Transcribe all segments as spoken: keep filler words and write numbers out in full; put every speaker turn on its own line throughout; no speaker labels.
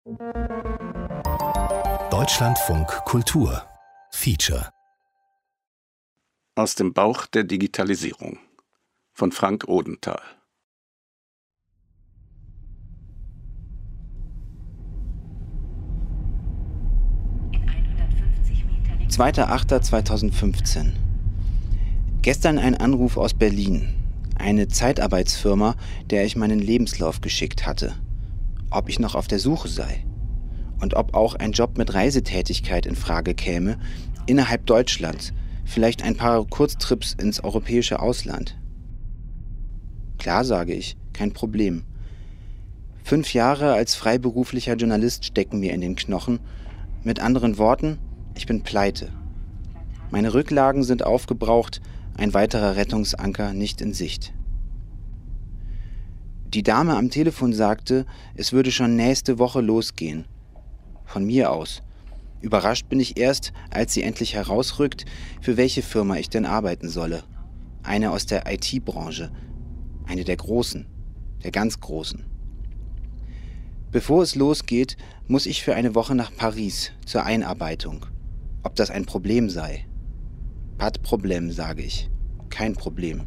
Deutschlandfunk Kultur Feature.
Aus dem Bauch der Digitalisierung von Frank Odenthal.
zweiter achter zweitausendfünfzehn. Gestern ein Anruf aus Berlin. Eine Zeitarbeitsfirma, der ich meinen Lebenslauf geschickt hatte. Ob ich noch auf der Suche sei. Und ob auch ein Job mit Reisetätigkeit in Frage käme, innerhalb Deutschlands, vielleicht ein paar Kurztrips ins europäische Ausland. Klar, sage ich, kein Problem. Fünf Jahre als freiberuflicher Journalist stecken mir in den Knochen. Mit anderen Worten, ich bin pleite. Meine Rücklagen sind aufgebraucht, ein weiterer Rettungsanker nicht in Sicht. Die Dame am Telefon sagte, es würde schon nächste Woche losgehen. Von mir aus. Überrascht bin ich erst, als sie endlich herausrückt, für welche Firma ich denn arbeiten solle. Eine aus der I T-Branche. Eine der Großen. Der ganz Großen. Bevor es losgeht, muss ich für eine Woche nach Paris zur Einarbeitung. Ob das ein Problem sei? Pas de problème, sage ich. Kein Problem.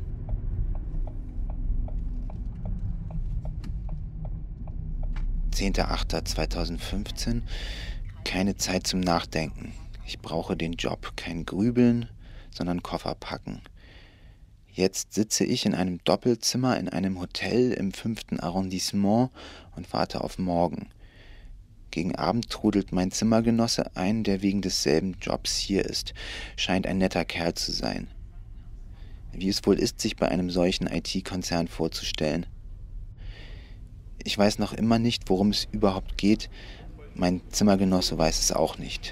zehnter achter zweitausendfünfzehn. Keine Zeit zum Nachdenken. Ich brauche den Job. Kein Grübeln, sondern Koffer packen. Jetzt sitze ich in einem Doppelzimmer in einem Hotel im fünften Arrondissement und warte auf morgen. Gegen Abend trudelt mein Zimmergenosse ein, der wegen desselben Jobs hier ist. Scheint ein netter Kerl zu sein. Wie es wohl ist, sich bei einem solchen I T-Konzern vorzustellen. Ich weiß noch immer nicht, worum es überhaupt geht. Mein Zimmergenosse weiß es auch nicht.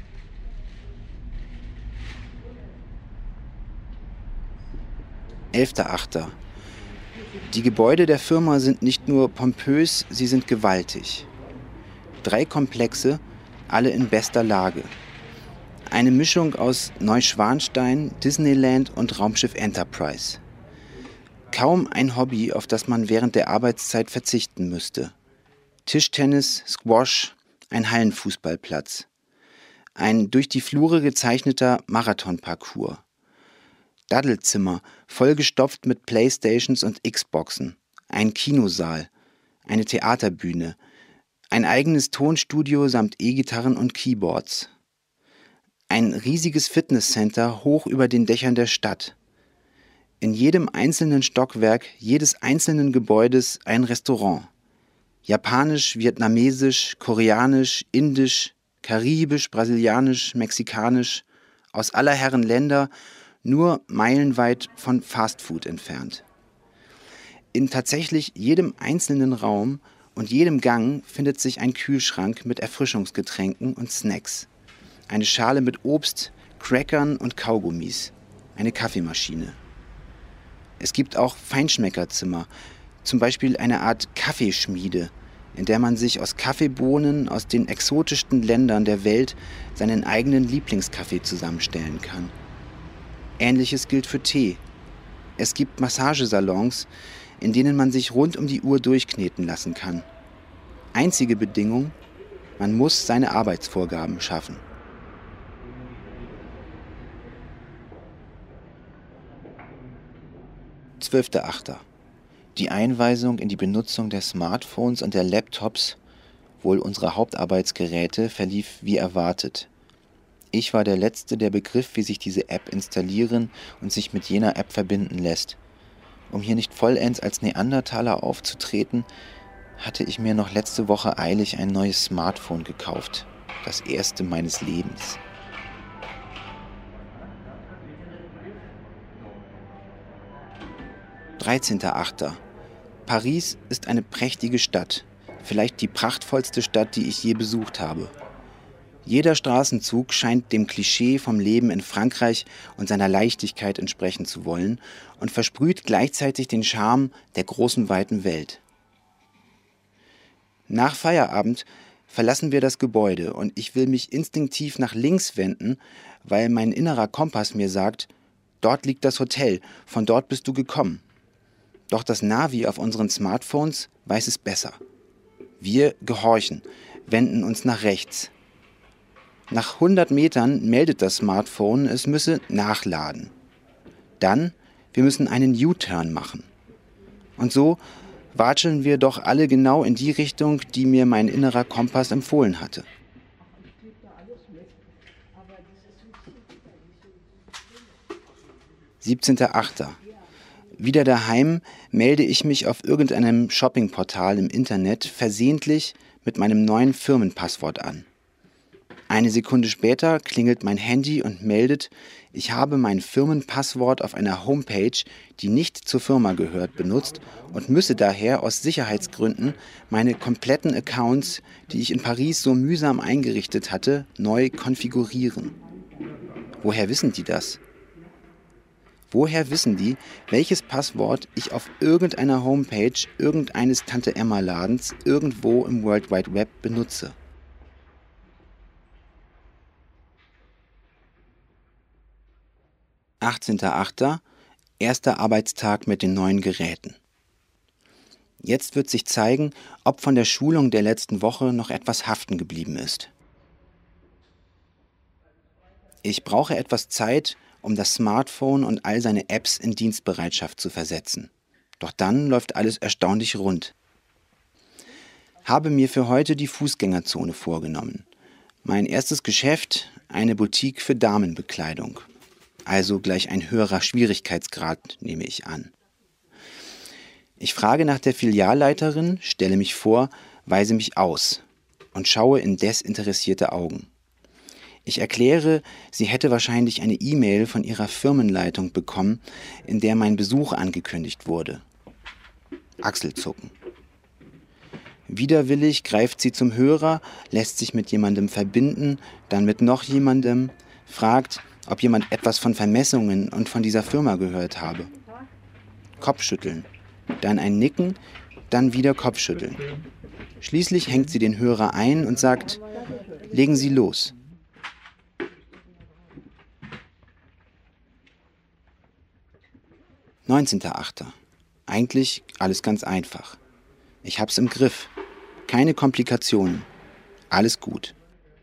elfter achter. Die Gebäude der Firma sind nicht nur pompös, sie sind gewaltig. Drei Komplexe, alle in bester Lage. Eine Mischung aus Neuschwanstein, Disneyland und Raumschiff Enterprise. Kaum ein Hobby, auf das man während der Arbeitszeit verzichten müsste. Tischtennis, Squash, ein Hallenfußballplatz. Ein durch die Flure gezeichneter Marathonparcours. Daddelzimmer, vollgestopft mit Playstations und Xboxen. Ein Kinosaal, eine Theaterbühne, ein eigenes Tonstudio samt E-Gitarren und Keyboards. Ein riesiges Fitnesscenter hoch über den Dächern der Stadt. In jedem einzelnen Stockwerk jedes einzelnen Gebäudes ein Restaurant. Japanisch, vietnamesisch, koreanisch, indisch, karibisch, brasilianisch, mexikanisch, aus aller Herren Länder, nur meilenweit von Fastfood entfernt. In tatsächlich jedem einzelnen Raum und jedem Gang findet sich ein Kühlschrank mit Erfrischungsgetränken und Snacks. Eine Schale mit Obst, Crackern und Kaugummis. Eine Kaffeemaschine. Es gibt auch Feinschmeckerzimmer, zum Beispiel eine Art Kaffeeschmiede, in der man sich aus Kaffeebohnen aus den exotischsten Ländern der Welt seinen eigenen Lieblingskaffee zusammenstellen kann. Ähnliches gilt für Tee. Es gibt Massagesalons, in denen man sich rund um die Uhr durchkneten lassen kann. Einzige Bedingung, man muss seine Arbeitsvorgaben schaffen. zwölfter achter. Die Einweisung in die Benutzung der Smartphones und der Laptops, wohl unserer Hauptarbeitsgeräte, verlief wie erwartet. Ich war der Letzte, der begriff, wie sich diese App installieren und sich mit jener App verbinden lässt. Um hier nicht vollends als Neandertaler aufzutreten, hatte ich mir noch letzte Woche eilig ein neues Smartphone gekauft. Das erste meines Lebens. dreizehnter achter. Paris ist eine prächtige Stadt. Vielleicht die prachtvollste Stadt, die ich je besucht habe. Jeder Straßenzug scheint dem Klischee vom Leben in Frankreich und seiner Leichtigkeit entsprechen zu wollen und versprüht gleichzeitig den Charme der großen, weiten Welt. Nach Feierabend verlassen wir das Gebäude und ich will mich instinktiv nach links wenden, weil mein innerer Kompass mir sagt, dort liegt das Hotel, von dort bist du gekommen. Doch das Navi auf unseren Smartphones weiß es besser. Wir gehorchen, wenden uns nach rechts. Nach hundert Metern meldet das Smartphone, es müsse nachladen. Dann, wir müssen einen U-Turn machen. Und so watscheln wir doch alle genau in die Richtung, die mir mein innerer Kompass empfohlen hatte. siebzehnter achter Wieder daheim melde ich mich auf irgendeinem Shoppingportal im Internet versehentlich mit meinem neuen Firmenpasswort an. Eine Sekunde später klingelt mein Handy und meldet, ich habe mein Firmenpasswort auf einer Homepage, die nicht zur Firma gehört, benutzt und müsse daher aus Sicherheitsgründen meine kompletten Accounts, die ich in Paris so mühsam eingerichtet hatte, neu konfigurieren. Woher wissen die das? Woher wissen die, welches Passwort ich auf irgendeiner Homepage irgendeines Tante-Emma-Ladens irgendwo im World Wide Web benutze? achtzehnter achter Erster Arbeitstag mit den neuen Geräten. Jetzt wird sich zeigen, ob von der Schulung der letzten Woche noch etwas haften geblieben ist. Ich brauche etwas Zeit, um das Smartphone und all seine Apps in Dienstbereitschaft zu versetzen. Doch dann läuft alles erstaunlich rund. Habe mir für heute die Fußgängerzone vorgenommen. Mein erstes Geschäft, eine Boutique für Damenbekleidung. Also gleich ein höherer Schwierigkeitsgrad, nehme ich an. Ich frage nach der Filialleiterin, stelle mich vor, weise mich aus und schaue in desinteressierte Augen. Ich erkläre, sie hätte wahrscheinlich eine E-Mail von ihrer Firmenleitung bekommen, in der mein Besuch angekündigt wurde. Achselzucken. Widerwillig greift sie zum Hörer, lässt sich mit jemandem verbinden, dann mit noch jemandem, fragt, ob jemand etwas von Vermessungen und von dieser Firma gehört habe. Kopfschütteln, dann ein Nicken, dann wieder Kopfschütteln. Schließlich hängt sie den Hörer ein und sagt, legen Sie los. neunzehnter achter Eigentlich alles ganz einfach. Ich hab's im Griff. Keine Komplikationen. Alles gut.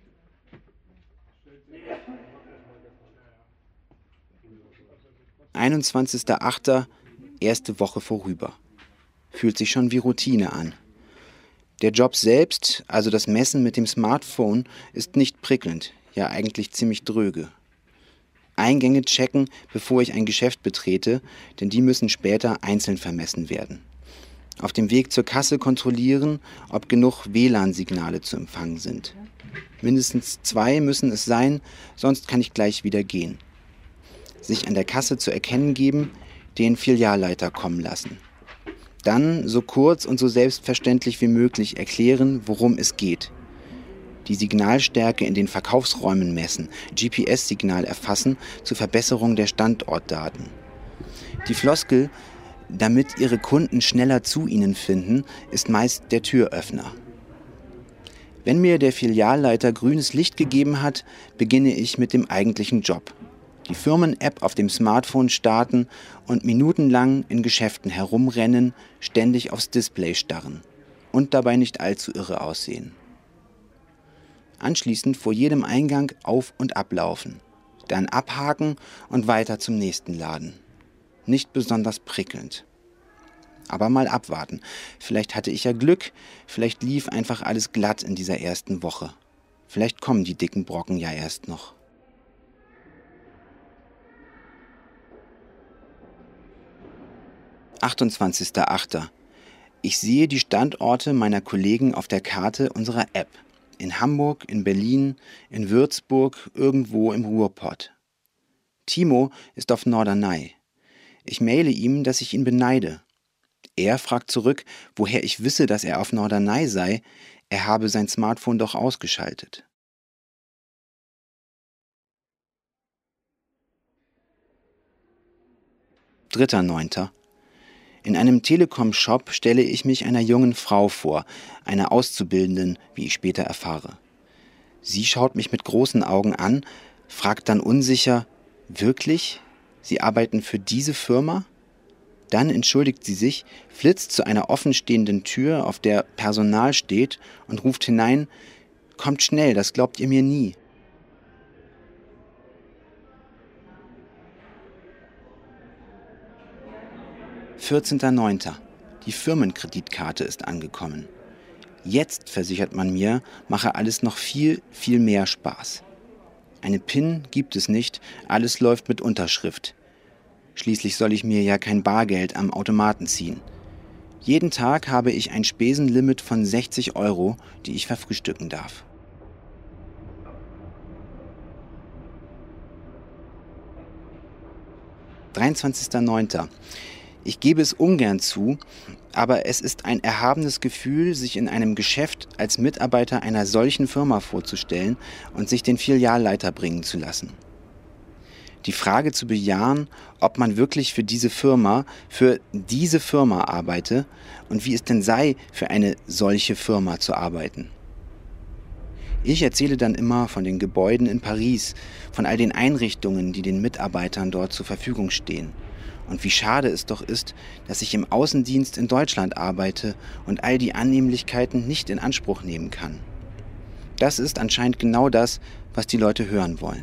einundzwanzigster achter Erste Woche vorüber. Fühlt sich schon wie Routine an. Der Job selbst, also das Messen mit dem Smartphone, ist nicht prickelnd, ja eigentlich ziemlich dröge. Eingänge checken, bevor ich ein Geschäft betrete, denn die müssen später einzeln vermessen werden. Auf dem Weg zur Kasse kontrollieren, ob genug W L A N-Signale zu empfangen sind. Mindestens zwei müssen es sein, sonst kann ich gleich wieder gehen. Sich an der Kasse zu erkennen geben, den Filialleiter kommen lassen. Dann so kurz und so selbstverständlich wie möglich erklären, worum es geht. Die Signalstärke in den Verkaufsräumen messen, G P S-Signal erfassen zur Verbesserung der Standortdaten. Die Floskel, damit Ihre Kunden schneller zu Ihnen finden, ist meist der Türöffner. Wenn mir der Filialleiter grünes Licht gegeben hat, beginne ich mit dem eigentlichen Job. Die Firmen-App auf dem Smartphone starten und minutenlang in Geschäften herumrennen, ständig aufs Display starren und dabei nicht allzu irre aussehen. Anschließend vor jedem Eingang auf- und ablaufen, dann abhaken und weiter zum nächsten Laden. Nicht besonders prickelnd. Aber mal abwarten. Vielleicht hatte ich ja Glück, vielleicht lief einfach alles glatt in dieser ersten Woche. Vielleicht kommen die dicken Brocken ja erst noch. achtundzwanzigster achter Ich sehe die Standorte meiner Kollegen auf der Karte unserer App. In Hamburg, in Berlin, in Würzburg, irgendwo im Ruhrpott. Timo ist auf Norderney. Ich maile ihm, dass ich ihn beneide. Er fragt zurück, woher ich wisse, dass er auf Norderney sei. Er habe sein Smartphone doch ausgeschaltet. dritter neunter In einem Telekom-Shop stelle ich mich einer jungen Frau vor, einer Auszubildenden, wie ich später erfahre. Sie schaut mich mit großen Augen an, fragt dann unsicher, wirklich? Sie arbeiten für diese Firma? Dann entschuldigt sie sich, flitzt zu einer offenstehenden Tür, auf der Personal steht und ruft hinein, Kommt schnell, das glaubt ihr mir nie. vierzehnter neunter Die Firmenkreditkarte ist angekommen. Jetzt, versichert man mir, mache alles noch viel, viel mehr Spaß. Eine PIN gibt es nicht, alles läuft mit Unterschrift. Schließlich soll ich mir ja kein Bargeld am Automaten ziehen. Jeden Tag habe ich ein Spesenlimit von sechzig Euro, die ich verfrühstücken darf. dreiundzwanzigster neunter Ich gebe es ungern zu, aber es ist ein erhabenes Gefühl, sich in einem Geschäft als Mitarbeiter einer solchen Firma vorzustellen und sich den Filialleiter bringen zu lassen. Die Frage zu bejahen, ob man wirklich für diese Firma, für diese Firma arbeite und wie es denn sei, für eine solche Firma zu arbeiten. Ich erzähle dann immer von den Gebäuden in Paris, von all den Einrichtungen, die den Mitarbeitern dort zur Verfügung stehen. Und wie schade es doch ist, dass ich im Außendienst in Deutschland arbeite und all die Annehmlichkeiten nicht in Anspruch nehmen kann. Das ist anscheinend genau das, was die Leute hören wollen.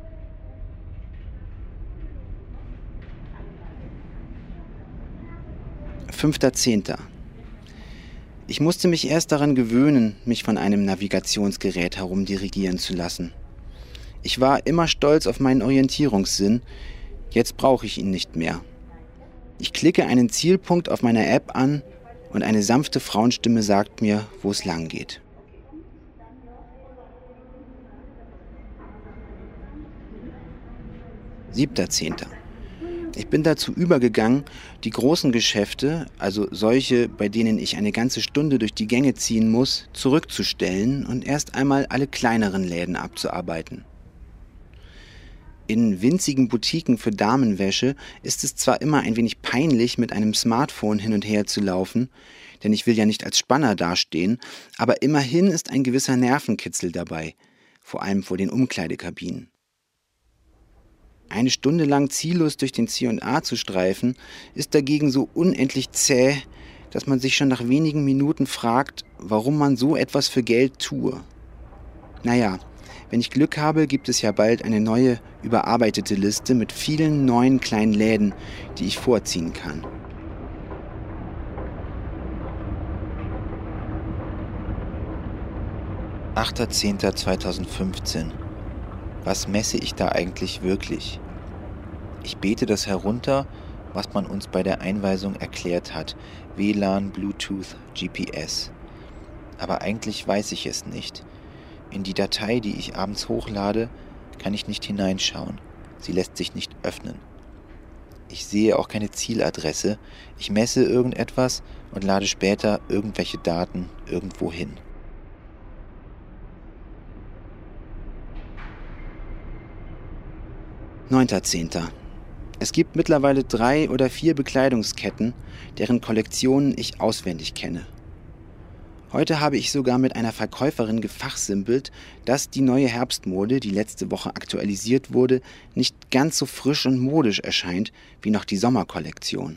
fünfter zehnter Ich musste mich erst daran gewöhnen, mich von einem Navigationsgerät herumdirigieren zu lassen. Ich war immer stolz auf meinen Orientierungssinn, jetzt brauche ich ihn nicht mehr. Ich klicke einen Zielpunkt auf meiner App an und eine sanfte Frauenstimme sagt mir, wo es lang geht. siebter zehnter Ich bin dazu übergegangen, die großen Geschäfte, also solche, bei denen ich eine ganze Stunde durch die Gänge ziehen muss, zurückzustellen und erst einmal alle kleineren Läden abzuarbeiten. In winzigen Boutiquen für Damenwäsche ist es zwar immer ein wenig peinlich, mit einem Smartphone hin und her zu laufen, denn ich will ja nicht als Spanner dastehen, aber immerhin ist ein gewisser Nervenkitzel dabei, vor allem vor den Umkleidekabinen. Eine Stunde lang ziellos durch den C und A zu streifen, ist dagegen so unendlich zäh, dass man sich schon nach wenigen Minuten fragt, warum man so etwas für Geld tue. Naja, wenn ich Glück habe, gibt es ja bald eine neue, überarbeitete Liste mit vielen neuen kleinen Läden, die ich vorziehen kann. achter zehnter zweitausendfünfzehn Was messe ich da eigentlich wirklich? Ich bete das herunter, was man uns bei der Einweisung erklärt hat. W L A N, Bluetooth, G P S. Aber eigentlich weiß ich es nicht. In die Datei, die ich abends hochlade, kann ich nicht hineinschauen. Sie lässt sich nicht öffnen. Ich sehe auch keine Zieladresse. Ich messe irgendetwas und lade später irgendwelche Daten irgendwo hin. neunter zehnter Es gibt mittlerweile drei oder vier Bekleidungsketten, deren Kollektionen ich auswendig kenne. Heute habe ich sogar mit einer Verkäuferin gefachsimpelt, dass die neue Herbstmode, die letzte Woche aktualisiert wurde, nicht ganz so frisch und modisch erscheint wie noch die Sommerkollektion.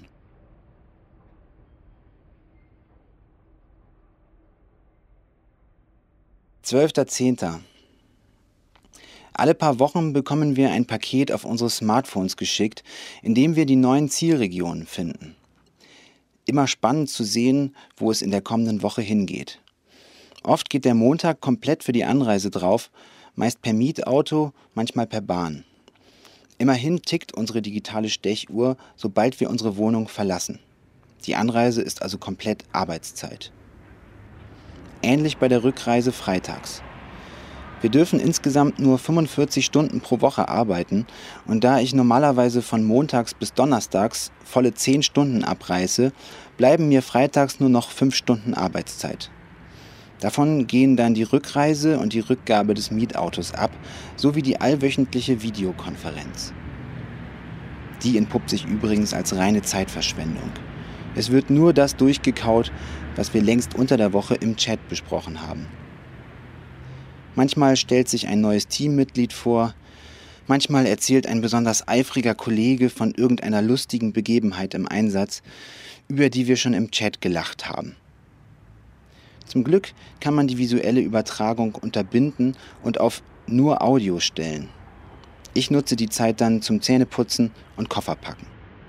zwölfter zehnter Alle paar Wochen bekommen wir ein Paket auf unsere Smartphones geschickt, in dem wir die neuen Zielregionen finden. Immer spannend zu sehen, wo es in der kommenden Woche hingeht. Oft geht der Montag komplett für die Anreise drauf, meist per Mietauto, manchmal per Bahn. Immerhin tickt unsere digitale Stechuhr, sobald wir unsere Wohnung verlassen. Die Anreise ist also komplett Arbeitszeit. Ähnlich bei der Rückreise freitags. Wir dürfen insgesamt nur fünfundvierzig Stunden pro Woche arbeiten und da ich normalerweise von montags bis donnerstags volle zehn Stunden abreiße, bleiben mir freitags nur noch fünf Stunden Arbeitszeit. Davon gehen dann die Rückreise und die Rückgabe des Mietautos ab, sowie die allwöchentliche Videokonferenz. Die entpuppt sich übrigens als reine Zeitverschwendung. Es wird nur das durchgekaut, was wir längst unter der Woche im Chat besprochen haben. Manchmal stellt sich ein neues Teammitglied vor, manchmal erzählt ein besonders eifriger Kollege von irgendeiner lustigen Begebenheit im Einsatz, über die wir schon im Chat gelacht haben. Zum Glück kann man die visuelle Übertragung unterbinden und auf nur Audio stellen. Ich nutze die Zeit dann zum Zähneputzen und Koffer packen.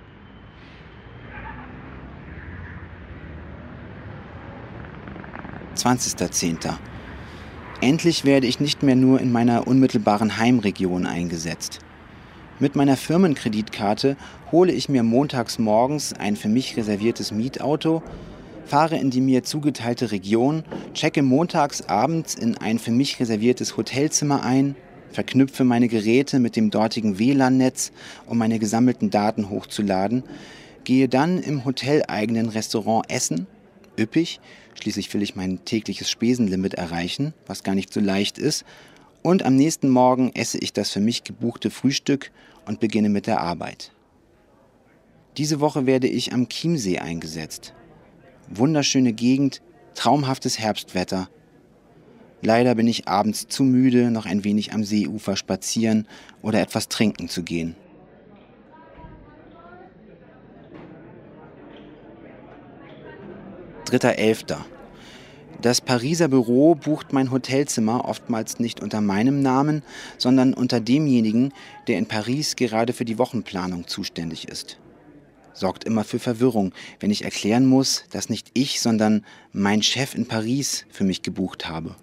zwanzigster zehnter Endlich werde ich nicht mehr nur in meiner unmittelbaren Heimregion eingesetzt. Mit meiner Firmenkreditkarte hole ich mir montags morgens ein für mich reserviertes Mietauto, fahre in die mir zugeteilte Region, checke montags abends in ein für mich reserviertes Hotelzimmer ein, verknüpfe meine Geräte mit dem dortigen W L A N-Netz, um meine gesammelten Daten hochzuladen, gehe dann im hoteleigenen Restaurant essen, üppig, schließlich will ich mein tägliches Spesenlimit erreichen, was gar nicht so leicht ist, und am nächsten Morgen esse ich das für mich gebuchte Frühstück und beginne mit der Arbeit. Diese Woche werde ich am Chiemsee eingesetzt. Wunderschöne Gegend, traumhaftes Herbstwetter. Leider bin ich abends zu müde, noch ein wenig am Seeufer spazieren oder etwas trinken zu gehen. dritter elfter Das Pariser Büro bucht mein Hotelzimmer oftmals nicht unter meinem Namen, sondern unter demjenigen, der in Paris gerade für die Wochenplanung zuständig ist. Sorgt immer für Verwirrung, wenn ich erklären muss, dass nicht ich, sondern mein Chef in Paris für mich gebucht habe.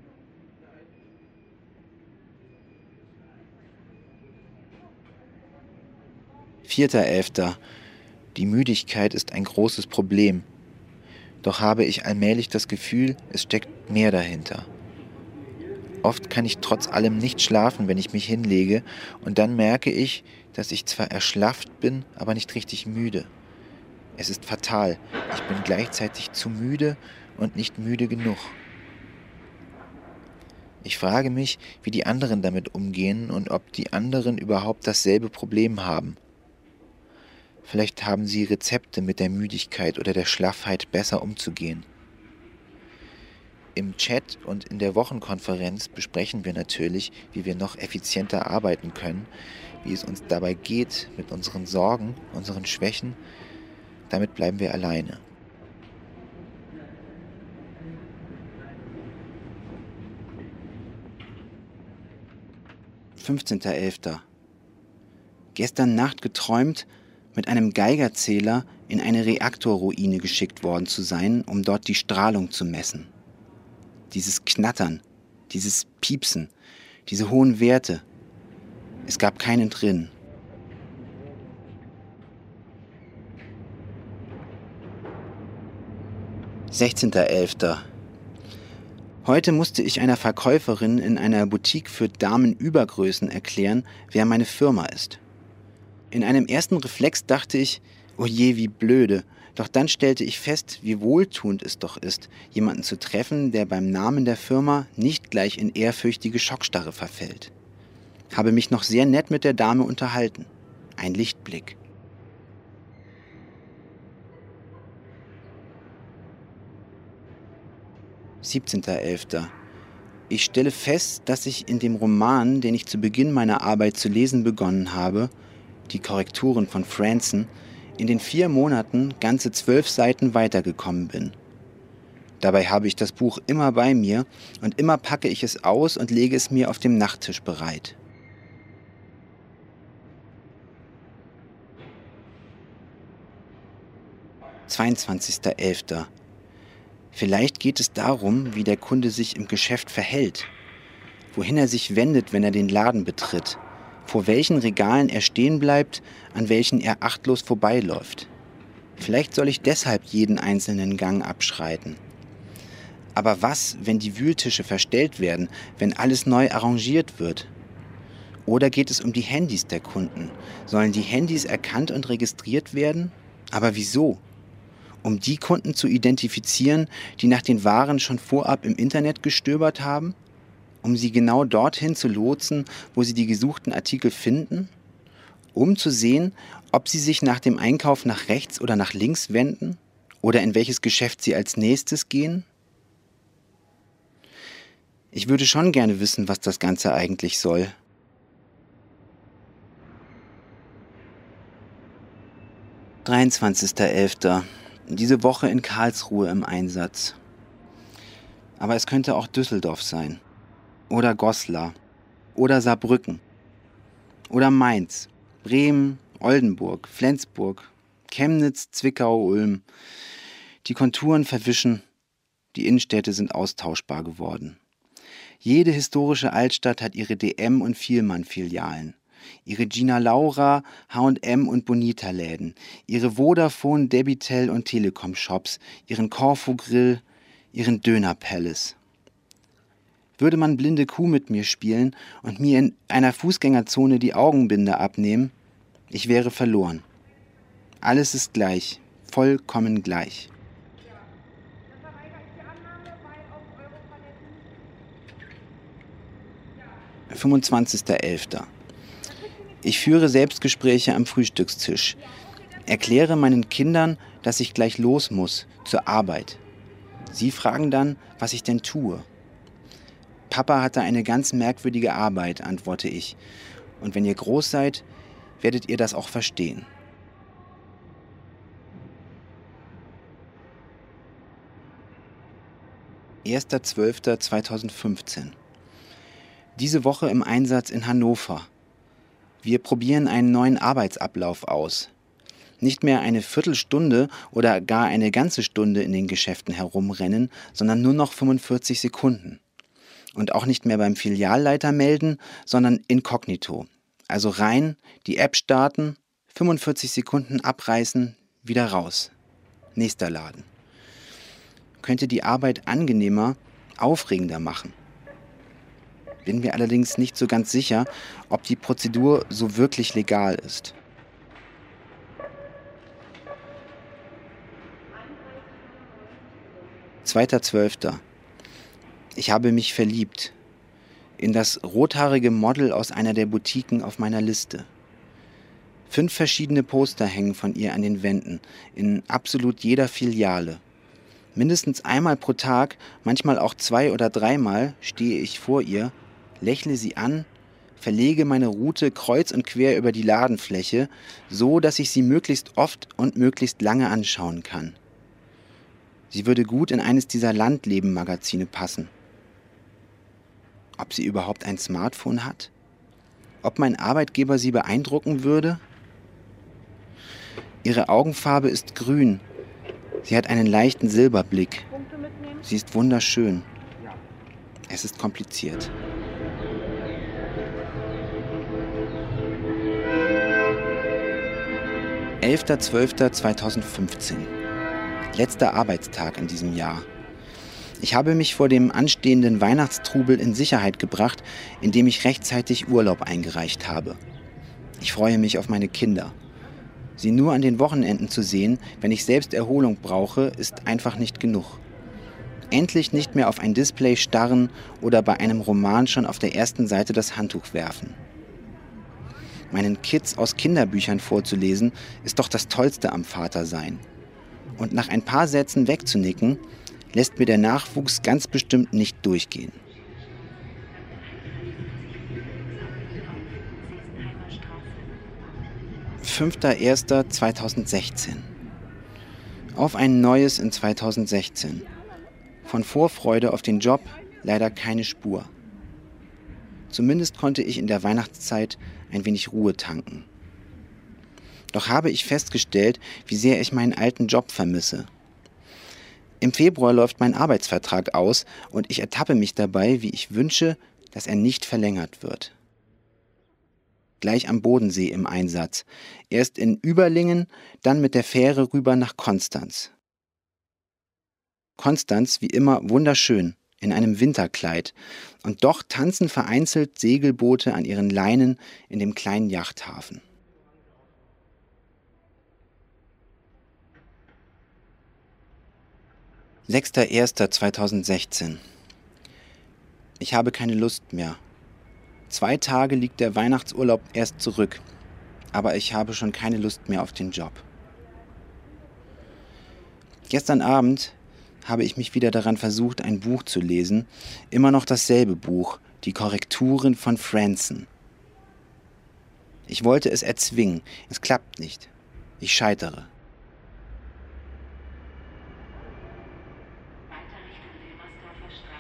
vierter elfter Die Müdigkeit ist ein großes Problem. Doch habe ich allmählich das Gefühl, es steckt mehr dahinter. Oft kann ich trotz allem nicht schlafen, wenn ich mich hinlege, und dann merke ich, dass ich zwar erschlafft bin, aber nicht richtig müde. Es ist fatal. Ich bin gleichzeitig zu müde und nicht müde genug. Ich frage mich, wie die anderen damit umgehen und ob die anderen überhaupt dasselbe Problem haben. Vielleicht haben sie Rezepte, mit der Müdigkeit oder der Schlaffheit besser umzugehen. Im Chat und in der Wochenkonferenz besprechen wir natürlich, wie wir noch effizienter arbeiten können, wie es uns dabei geht mit unseren Sorgen, unseren Schwächen. Damit bleiben wir alleine. fünfzehnter elfter Gestern Nacht geträumt, mit einem Geigerzähler in eine Reaktorruine geschickt worden zu sein, um dort die Strahlung zu messen. Dieses Knattern, dieses Piepsen, diese hohen Werte. Es gab keinen drin. sechzehnter elfter Heute musste ich einer Verkäuferin in einer Boutique für Damenübergrößen erklären, wer meine Firma ist. In einem ersten Reflex dachte ich, oh je, wie blöde. Doch dann stellte ich fest, wie wohltuend es doch ist, jemanden zu treffen, der beim Namen der Firma nicht gleich in ehrfürchtige Schockstarre verfällt. Habe mich noch sehr nett mit der Dame unterhalten. Ein Lichtblick. siebzehnter elfter Ich stelle fest, dass ich in dem Roman, den ich zu Beginn meiner Arbeit zu lesen begonnen habe, Die Korrekturen von Franzen, in den vier Monaten ganze zwölf Seiten weitergekommen bin. Dabei habe ich das Buch immer bei mir und immer packe ich es aus und lege es mir auf dem Nachttisch bereit. zweiundzwanzigster elfter Vielleicht geht es darum, wie der Kunde sich im Geschäft verhält, wohin er sich wendet, wenn er den Laden betritt, vor welchen Regalen er stehen bleibt, an welchen er achtlos vorbeiläuft. Vielleicht soll ich deshalb jeden einzelnen Gang abschreiten. Aber was, wenn die Wühltische verstellt werden, wenn alles neu arrangiert wird? Oder geht es um die Handys der Kunden? Sollen die Handys erkannt und registriert werden? Aber wieso? Um die Kunden zu identifizieren, die nach den Waren schon vorab im Internet gestöbert haben? Um sie genau dorthin zu lotsen, wo sie die gesuchten Artikel finden? Um zu sehen, ob sie sich nach dem Einkauf nach rechts oder nach links wenden? Oder in welches Geschäft sie als nächstes gehen? Ich würde schon gerne wissen, was das Ganze eigentlich soll. dreiundzwanzigster elfter Diese Woche in Karlsruhe im Einsatz. Aber es könnte auch Düsseldorf sein. Oder Goslar. Oder Saarbrücken. Oder Mainz. Bremen, Oldenburg, Flensburg, Chemnitz, Zwickau, Ulm. Die Konturen verwischen, die Innenstädte sind austauschbar geworden. Jede historische Altstadt hat ihre D M- und Vielmann-Filialen, ihre Gina Laura, H und M und Bonita-Läden, ihre Vodafone, Debitel und Telekom-Shops, ihren Corfu-Grill, ihren Döner-Palace. Würde man blinde Kuh mit mir spielen und mir in einer Fußgängerzone die Augenbinde abnehmen, ich wäre verloren. Alles ist gleich, vollkommen gleich. fünfundzwanzigster elfter Ich führe Selbstgespräche am Frühstückstisch. Erkläre meinen Kindern, dass ich gleich los muss, zur Arbeit. Sie fragen dann, was ich denn tue. Papa hatte eine ganz merkwürdige Arbeit, antworte ich. Und wenn ihr groß seid, werdet ihr das auch verstehen. erster zwölfter zweitausendfünfzehn Diese Woche im Einsatz in Hannover. Wir probieren einen neuen Arbeitsablauf aus. Nicht mehr eine Viertelstunde oder gar eine ganze Stunde in den Geschäften herumrennen, sondern nur noch fünfundvierzig Sekunden. Und auch nicht mehr beim Filialleiter melden, sondern inkognito. Also rein, die App starten, fünfundvierzig Sekunden abreißen, wieder raus. Nächster Laden. Könnte die Arbeit angenehmer, aufregender machen. Bin mir allerdings nicht so ganz sicher, ob die Prozedur so wirklich legal ist. zweiter zwölfter Ich habe mich verliebt. In das rothaarige Model aus einer der Boutiquen auf meiner Liste. Fünf verschiedene Poster hängen von ihr an den Wänden, in absolut jeder Filiale. Mindestens einmal pro Tag, manchmal auch zwei oder dreimal, stehe ich vor ihr, lächle sie an, verlege meine Route kreuz und quer über die Ladenfläche, so dass ich sie möglichst oft und möglichst lange anschauen kann. Sie würde gut in eines dieser Landleben-Magazine passen. Ob sie überhaupt ein Smartphone hat? Ob mein Arbeitgeber sie beeindrucken würde? Ihre Augenfarbe ist grün. Sie hat einen leichten Silberblick. Sie ist wunderschön. Es ist kompliziert. elfter zwölfter zweitausendfünfzehn Letzter Arbeitstag in diesem Jahr. Ich habe mich vor dem anstehenden Weihnachtstrubel in Sicherheit gebracht, indem ich rechtzeitig Urlaub eingereicht habe. Ich freue mich auf meine Kinder. Sie nur an den Wochenenden zu sehen, wenn ich selbst Erholung brauche, ist einfach nicht genug. Endlich nicht mehr auf ein Display starren oder bei einem Roman schon auf der ersten Seite das Handtuch werfen. Meinen Kids aus Kinderbüchern vorzulesen, ist doch das Tollste am Vatersein. Und nach ein paar Sätzen wegzunicken, lässt mir der Nachwuchs ganz bestimmt nicht durchgehen. fünfter erster zweitausendsechzehn Auf ein Neues in zweitausendsechzehn. Von Vorfreude auf den Job leider keine Spur. Zumindest konnte ich in der Weihnachtszeit ein wenig Ruhe tanken. Doch habe ich festgestellt, wie sehr ich meinen alten Job vermisse. Im Februar läuft mein Arbeitsvertrag aus und ich ertappe mich dabei, wie ich wünsche, dass er nicht verlängert wird. Gleich am Bodensee im Einsatz. Erst in Überlingen, dann mit der Fähre rüber nach Konstanz. Konstanz wie immer wunderschön, in einem Winterkleid. Und doch tanzen vereinzelt Segelboote an ihren Leinen in dem kleinen Yachthafen. sechster erster zweitausendsechzehn Ich habe keine Lust mehr. Zwei Tage liegt der Weihnachtsurlaub erst zurück, aber ich habe schon keine Lust mehr auf den Job. Gestern Abend habe ich mich wieder daran versucht, ein Buch zu lesen, immer noch dasselbe Buch, die Korrekturen von Franzen. Ich wollte es erzwingen, es klappt nicht. Ich scheitere. Weiter Richtung Wilmersdorfer Straße.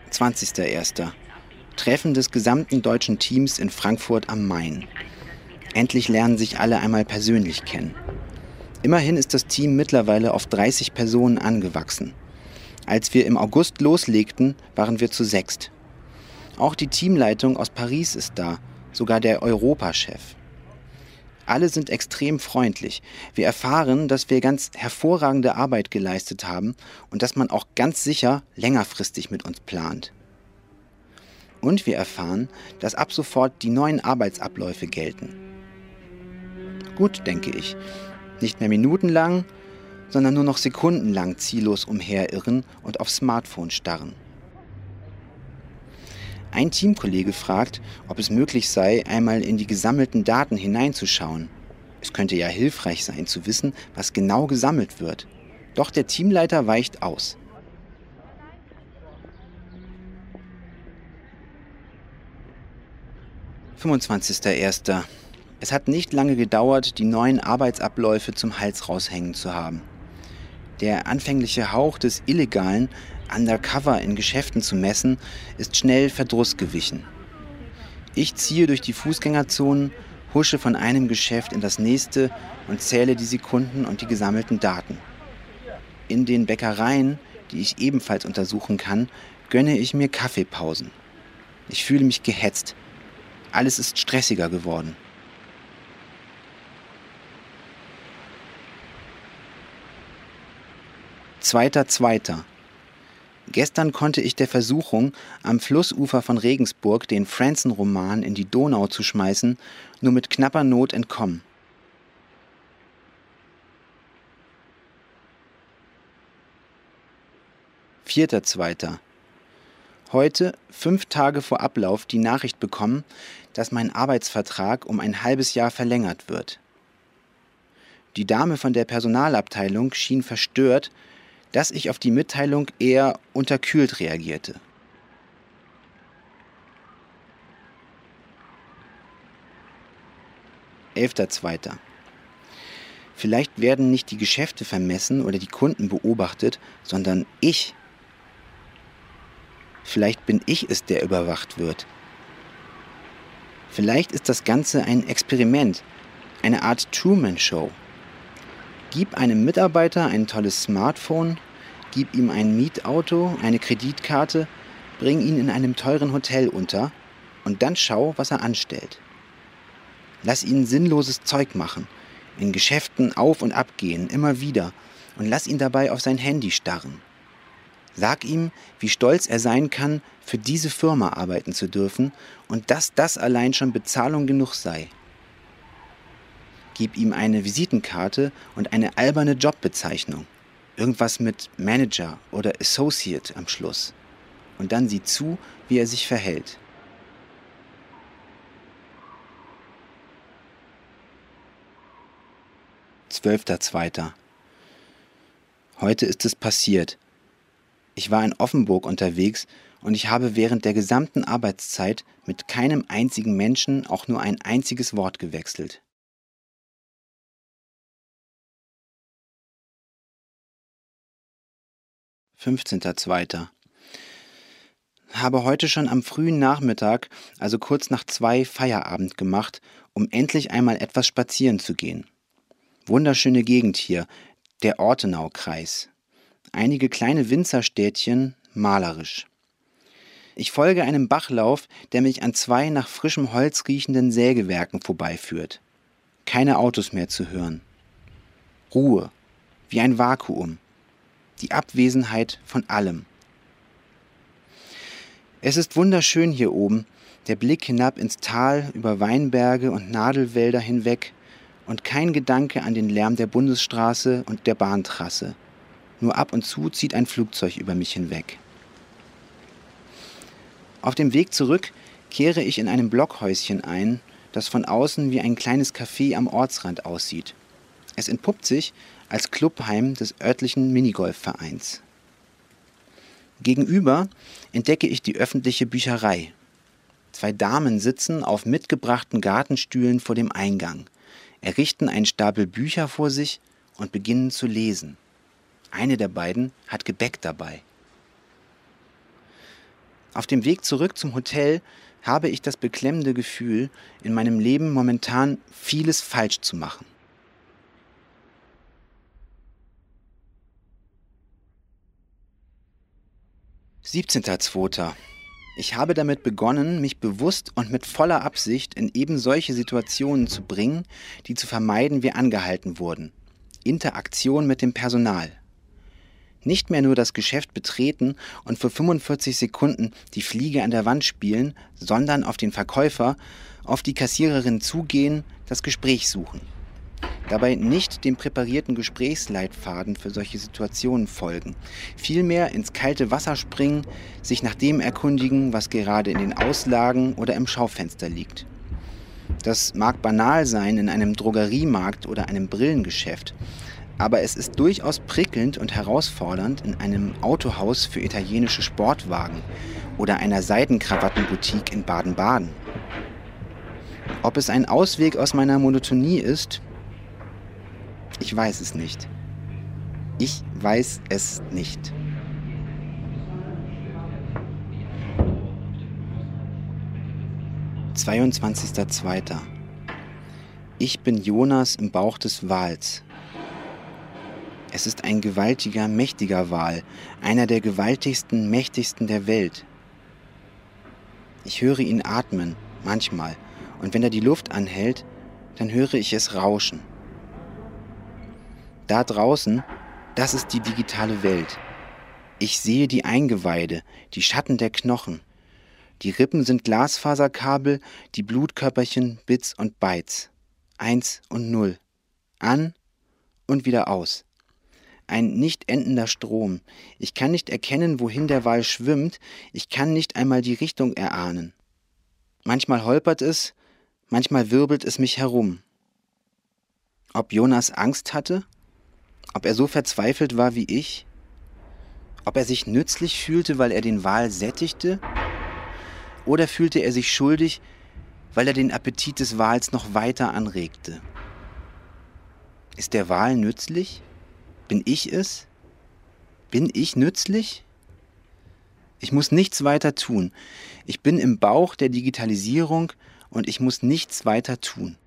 zwanzigster erster Treffen des gesamten deutschen Teams in Frankfurt am Main. Endlich lernen sich alle einmal persönlich kennen. Immerhin ist das Team mittlerweile auf dreißig Personen angewachsen. Als wir im August loslegten, waren wir zu sechst. Auch die Teamleitung aus Paris ist da, sogar der Europachef. Alle sind extrem freundlich. Wir erfahren, dass wir ganz hervorragende Arbeit geleistet haben und dass man auch ganz sicher längerfristig mit uns plant. Und wir erfahren, dass ab sofort die neuen Arbeitsabläufe gelten. Gut, denke ich. Nicht mehr minutenlang, sondern nur noch sekundenlang ziellos umherirren und aufs Smartphone starren. Ein Teamkollege fragt, ob es möglich sei, einmal in die gesammelten Daten hineinzuschauen. Es könnte ja hilfreich sein, zu wissen, was genau gesammelt wird. Doch der Teamleiter weicht aus. fünfundzwanzigster erster Es hat nicht lange gedauert, die neuen Arbeitsabläufe zum Hals raushängen zu haben. Der anfängliche Hauch des Illegalen, undercover in Geschäften zu messen, ist schnell Verdruss gewichen. Ich ziehe durch die Fußgängerzonen, husche von einem Geschäft in das nächste und zähle die Sekunden und die gesammelten Daten. In den Bäckereien, die ich ebenfalls untersuchen kann, gönne ich mir Kaffeepausen. Ich fühle mich gehetzt. Alles ist stressiger geworden. zweiter zweiter Gestern konnte ich der Versuchung, am Flussufer von Regensburg den Franzen-Roman in die Donau zu schmeißen, nur mit knapper Not entkommen. vierter zweiter Heute, fünf Tage vor Ablauf, die Nachricht bekommen, dass mein Arbeitsvertrag um ein halbes Jahr verlängert wird. Die Dame von der Personalabteilung schien verstört, dass ich auf die Mitteilung eher unterkühlt reagierte. elfter zweiter Vielleicht werden nicht die Geschäfte vermessen oder die Kunden beobachtet, sondern ich. Vielleicht bin ich es, der überwacht wird. Vielleicht ist das Ganze ein Experiment, eine Art Truman-Show. Gib einem Mitarbeiter ein tolles Smartphone, gib ihm ein Mietauto, eine Kreditkarte, bring ihn in einem teuren Hotel unter und dann schau, was er anstellt. Lass ihn sinnloses Zeug machen, in Geschäften auf und ab gehen, immer wieder, und lass ihn dabei auf sein Handy starren. Sag ihm, wie stolz er sein kann, für diese Firma arbeiten zu dürfen und dass das allein schon Bezahlung genug sei. Gib ihm eine Visitenkarte und eine alberne Jobbezeichnung. Irgendwas mit Manager oder Associate am Schluss. Und dann sieh zu, wie er sich verhält. zwölfter zweiter Heute ist es passiert. Ich war in Offenburg unterwegs und ich habe während der gesamten Arbeitszeit mit keinem einzigen Menschen auch nur ein einziges Wort gewechselt. fünfzehnter zweiter Habe heute schon am frühen Nachmittag, also kurz nach zwei, Feierabend gemacht, um endlich einmal etwas spazieren zu gehen. Wunderschöne Gegend hier, der Ortenau-Kreis. Einige kleine Winzerstädtchen, malerisch. Ich folge einem Bachlauf, der mich an zwei nach frischem Holz riechenden Sägewerken vorbeiführt. Keine Autos mehr zu hören. Ruhe, wie ein Vakuum. Die Abwesenheit von allem. Es ist wunderschön hier oben, der Blick hinab ins Tal über Weinberge und Nadelwälder hinweg und kein Gedanke an den Lärm der Bundesstraße und der Bahntrasse. Nur ab und zu zieht ein Flugzeug über mich hinweg. Auf dem Weg zurück kehre ich in einem Blockhäuschen ein, das von außen wie ein kleines Café am Ortsrand aussieht. Es entpuppt sich als Clubheim des örtlichen Minigolfvereins. Gegenüber entdecke ich die öffentliche Bücherei. Zwei Damen sitzen auf mitgebrachten Gartenstühlen vor dem Eingang, errichten einen Stapel Bücher vor sich und beginnen zu lesen. Eine der beiden hat Gebäck dabei. Auf dem Weg zurück zum Hotel habe ich das beklemmende Gefühl, in meinem Leben momentan vieles falsch zu machen. siebzehnter zweiter Ich habe damit begonnen, mich bewusst und mit voller Absicht in eben solche Situationen zu bringen, die zu vermeiden wir angehalten wurden. Interaktion mit dem Personal. Nicht mehr nur das Geschäft betreten und für fünfundvierzig Sekunden die Fliege an der Wand spielen, sondern auf den Verkäufer, auf die Kassiererin zugehen, das Gespräch suchen. Dabei nicht dem präparierten Gesprächsleitfaden für solche Situationen folgen. Vielmehr ins kalte Wasser springen, sich nach dem erkundigen, was gerade in den Auslagen oder im Schaufenster liegt. Das mag banal sein in einem Drogeriemarkt oder einem Brillengeschäft, aber es ist durchaus prickelnd und herausfordernd in einem Autohaus für italienische Sportwagen oder einer Seidenkrawattenboutique in Baden-Baden. Ob es ein Ausweg aus meiner Monotonie ist? Ich weiß es nicht. Ich weiß es nicht. zweiundzwanzigster zweiter Ich bin Jonas im Bauch des Wals. Es ist ein gewaltiger, mächtiger Wal, einer der gewaltigsten, mächtigsten der Welt. Ich höre ihn atmen, manchmal, und wenn er die Luft anhält, dann höre ich es rauschen. Da draußen, das ist die digitale Welt. Ich sehe die Eingeweide, die Schatten der Knochen. Die Rippen sind Glasfaserkabel, die Blutkörperchen Bits und Bytes. Eins und Null. An und wieder aus. Ein nicht endender Strom. Ich kann nicht erkennen, wohin der Wal schwimmt. Ich kann nicht einmal die Richtung erahnen. Manchmal holpert es, manchmal wirbelt es mich herum. Ob Jonas Angst hatte? Ob er so verzweifelt war wie ich? Ob er sich nützlich fühlte, weil er den Wal sättigte? Oder fühlte er sich schuldig, weil er den Appetit des Wals noch weiter anregte? Ist der Wal nützlich? Bin ich es? Bin ich nützlich? Ich muss nichts weiter tun. Ich bin im Bauch der Digitalisierung und ich muss nichts weiter tun.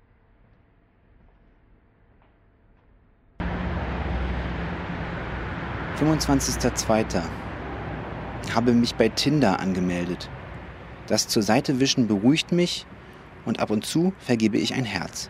fünfundzwanzigster zweiter Habe mich bei Tinder angemeldet. Das zur Seite wischen beruhigt mich und ab und zu vergebe ich ein Herz.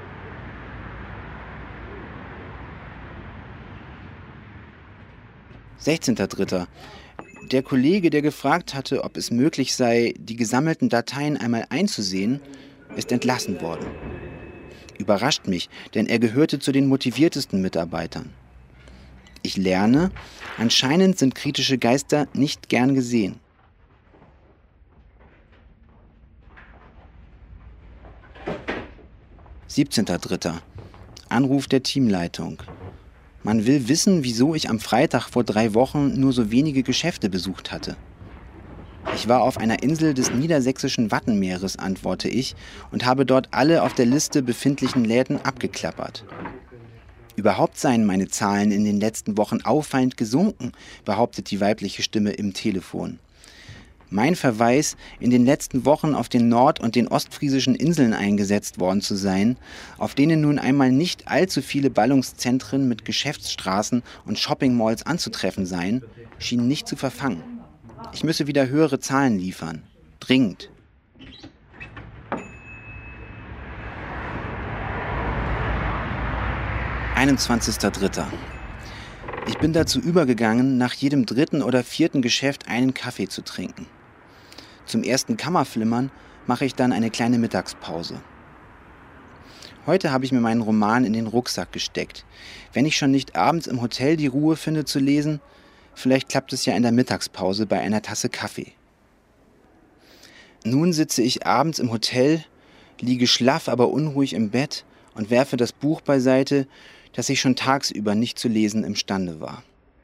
sechzehnter dritter Der Kollege, der gefragt hatte, ob es möglich sei, die gesammelten Dateien einmal einzusehen, ist entlassen worden. Überrascht mich, denn er gehörte zu den motiviertesten Mitarbeitern. Ich lerne, anscheinend sind kritische Geister nicht gern gesehen. siebzehnter dritter Anruf der Teamleitung. Man will wissen, wieso ich am Freitag vor drei Wochen nur so wenige Geschäfte besucht hatte. Ich war auf einer Insel des niedersächsischen Wattenmeeres, antworte ich, und habe dort alle auf der Liste befindlichen Läden abgeklappert. Überhaupt seien meine Zahlen in den letzten Wochen auffallend gesunken, behauptet die weibliche Stimme im Telefon. Mein Verweis, in den letzten Wochen auf den nord- und den ostfriesischen Inseln eingesetzt worden zu sein, auf denen nun einmal nicht allzu viele Ballungszentren mit Geschäftsstraßen und Shoppingmalls anzutreffen seien, schien nicht zu verfangen. Ich müsse wieder höhere Zahlen liefern. Dringend. einundzwanzigster dritter Ich bin dazu übergegangen, nach jedem dritten oder vierten Geschäft einen Kaffee zu trinken. Zum ersten Kammerflimmern mache ich dann eine kleine Mittagspause. Heute habe ich mir meinen Roman in den Rucksack gesteckt. Wenn ich schon nicht abends im Hotel die Ruhe finde zu lesen, vielleicht klappt es ja in der Mittagspause bei einer Tasse Kaffee. Nun sitze ich abends im Hotel, liege schlaff, aber unruhig im Bett und werfe das Buch beiseite, das ich schon tagsüber nicht zu lesen imstande war.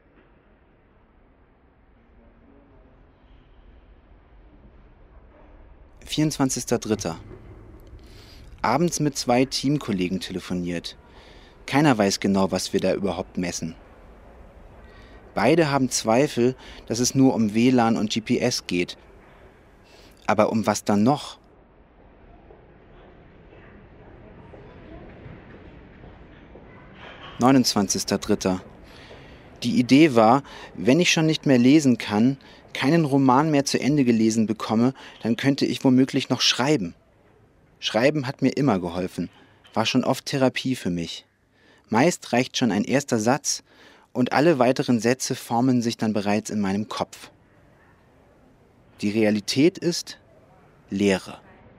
vierundzwanzigster dritter Abends mit zwei Teamkollegen telefoniert. Keiner weiß genau, was wir da überhaupt messen. Beide haben Zweifel, dass es nur um W L A N und G P S geht. Aber um was dann noch? neunundzwanzigster dritter Die Idee war, wenn ich schon nicht mehr lesen kann, keinen Roman mehr zu Ende gelesen bekomme, dann könnte ich womöglich noch schreiben. Schreiben hat mir immer geholfen, war schon oft Therapie für mich. Meist reicht schon ein erster Satz und alle weiteren Sätze formen sich dann bereits in meinem Kopf. Die Realität ist Leere.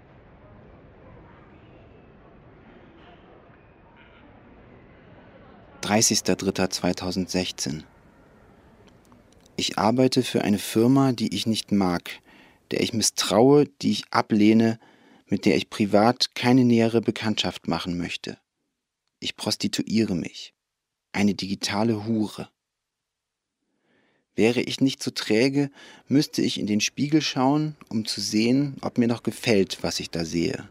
dreißigster dritter zweitausendsechzehn Ich arbeite für eine Firma, die ich nicht mag, der ich misstraue, die ich ablehne, mit der ich privat keine nähere Bekanntschaft machen möchte. Ich prostituiere mich. Eine digitale Hure. Wäre ich nicht so träge, müsste ich in den Spiegel schauen, um zu sehen, ob mir noch gefällt, was ich da sehe.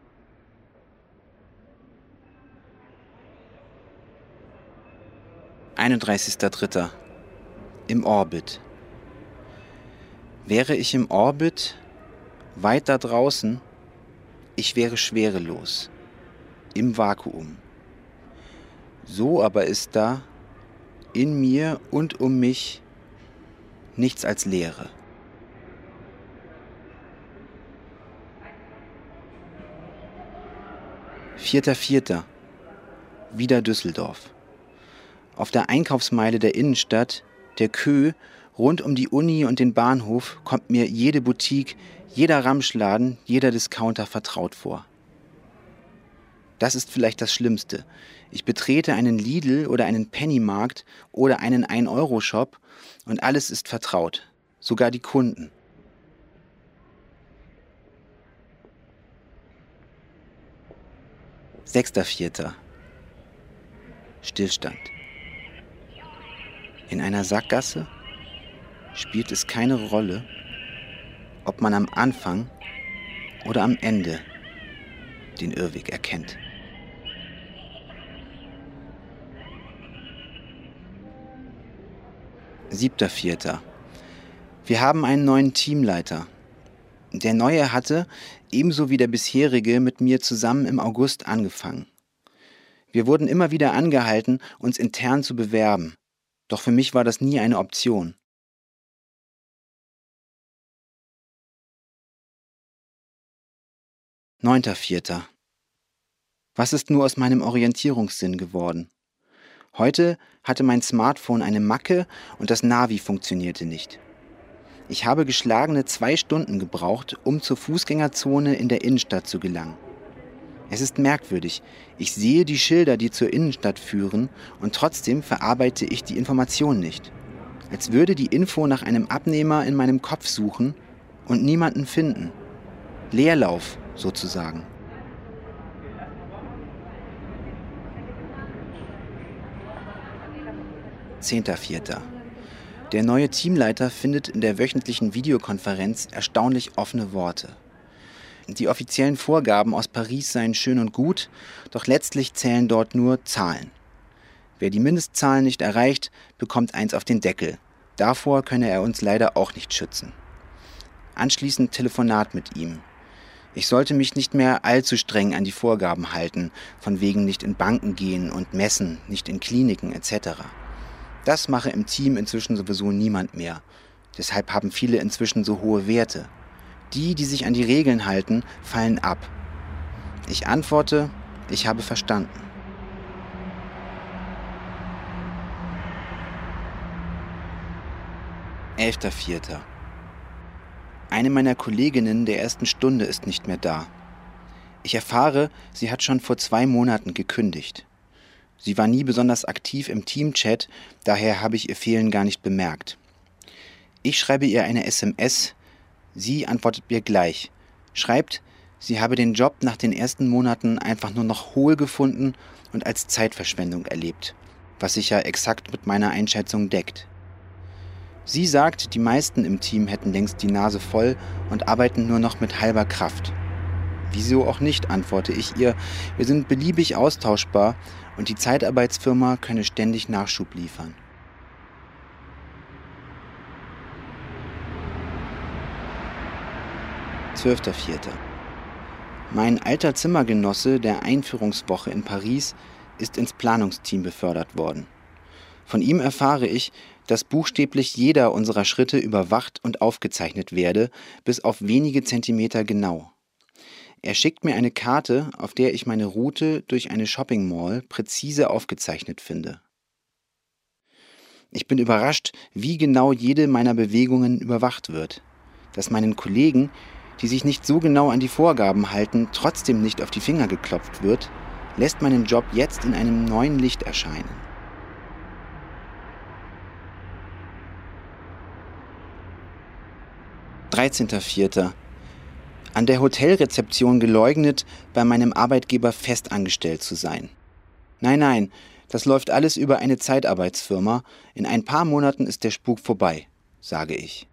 einunddreißigster dritter Im Orbit. Wäre ich im Orbit, weit da draußen, ich wäre schwerelos, im Vakuum. So aber ist da, in mir und um mich, nichts als Leere. vierter vierter Wieder Düsseldorf. Auf der Einkaufsmeile der Innenstadt, der Kö, rund um die Uni und den Bahnhof, kommt mir jede Boutique, jeder Ramschladen, jeder Discounter vertraut vor. Das ist vielleicht das Schlimmste. Ich betrete einen Lidl oder einen Pennymarkt oder einen ein-Euro-Shop und alles ist vertraut, sogar die Kunden. sechster vierter Stillstand. In einer Sackgasse spielt es keine Rolle, ob man am Anfang oder am Ende den Irrweg erkennt. siebter vierter Wir haben einen neuen Teamleiter. Der Neue hatte, ebenso wie der bisherige, mit mir zusammen im August angefangen. Wir wurden immer wieder angehalten, uns intern zu bewerben. Doch für mich war das nie eine Option. neunter vierter Was ist nur aus meinem Orientierungssinn geworden? Heute hatte mein Smartphone eine Macke und das Navi funktionierte nicht. Ich habe geschlagene zwei Stunden gebraucht, um zur Fußgängerzone in der Innenstadt zu gelangen. Es ist merkwürdig. Ich sehe die Schilder, die zur Innenstadt führen, und trotzdem verarbeite ich die Information nicht. Als würde die Info nach einem Abnehmer in meinem Kopf suchen und niemanden finden. Leerlauf, sozusagen. zehnter vierter Der neue Teamleiter findet in der wöchentlichen Videokonferenz erstaunlich offene Worte. Die offiziellen Vorgaben aus Paris seien schön und gut, doch letztlich zählen dort nur Zahlen. Wer die Mindestzahlen nicht erreicht, bekommt eins auf den Deckel. Davor könne er uns leider auch nicht schützen. Anschließend Telefonat mit ihm. Ich sollte mich nicht mehr allzu streng an die Vorgaben halten, von wegen nicht in Banken gehen und messen, nicht in Kliniken et cetera. Das mache im Team inzwischen sowieso niemand mehr. Deshalb haben viele inzwischen so hohe Werte. Die, die sich an die Regeln halten, fallen ab. Ich antworte, ich habe verstanden. elfter vierter Eine meiner Kolleginnen der ersten Stunde ist nicht mehr da. Ich erfahre, sie hat schon vor zwei Monaten gekündigt. Sie war nie besonders aktiv im Teamchat, daher habe ich ihr Fehlen gar nicht bemerkt. Ich schreibe ihr eine S M S, sie antwortet mir gleich, schreibt, sie habe den Job nach den ersten Monaten einfach nur noch hohl gefunden und als Zeitverschwendung erlebt, was sich ja exakt mit meiner Einschätzung deckt. Sie sagt, die meisten im Team hätten längst die Nase voll und arbeiten nur noch mit halber Kraft. Wieso auch nicht, antworte ich ihr, wir sind beliebig austauschbar und die Zeitarbeitsfirma könne ständig Nachschub liefern. zwölfter vierter Mein alter Zimmergenosse der Einführungswoche in Paris ist ins Planungsteam befördert worden. Von ihm erfahre ich, dass buchstäblich jeder unserer Schritte überwacht und aufgezeichnet werde, bis auf wenige Zentimeter genau. Er schickt mir eine Karte, auf der ich meine Route durch eine Shopping Mall präzise aufgezeichnet finde. Ich bin überrascht, wie genau jede meiner Bewegungen überwacht wird. Dass meinen Kollegen, die sich nicht so genau an die Vorgaben halten, trotzdem nicht auf die Finger geklopft wird, lässt meinen Job jetzt in einem neuen Licht erscheinen. dreizehnter vierter An der Hotelrezeption geleugnet, bei meinem Arbeitgeber festangestellt zu sein. Nein, nein, das läuft alles über eine Zeitarbeitsfirma. In ein paar Monaten ist der Spuk vorbei, sage ich.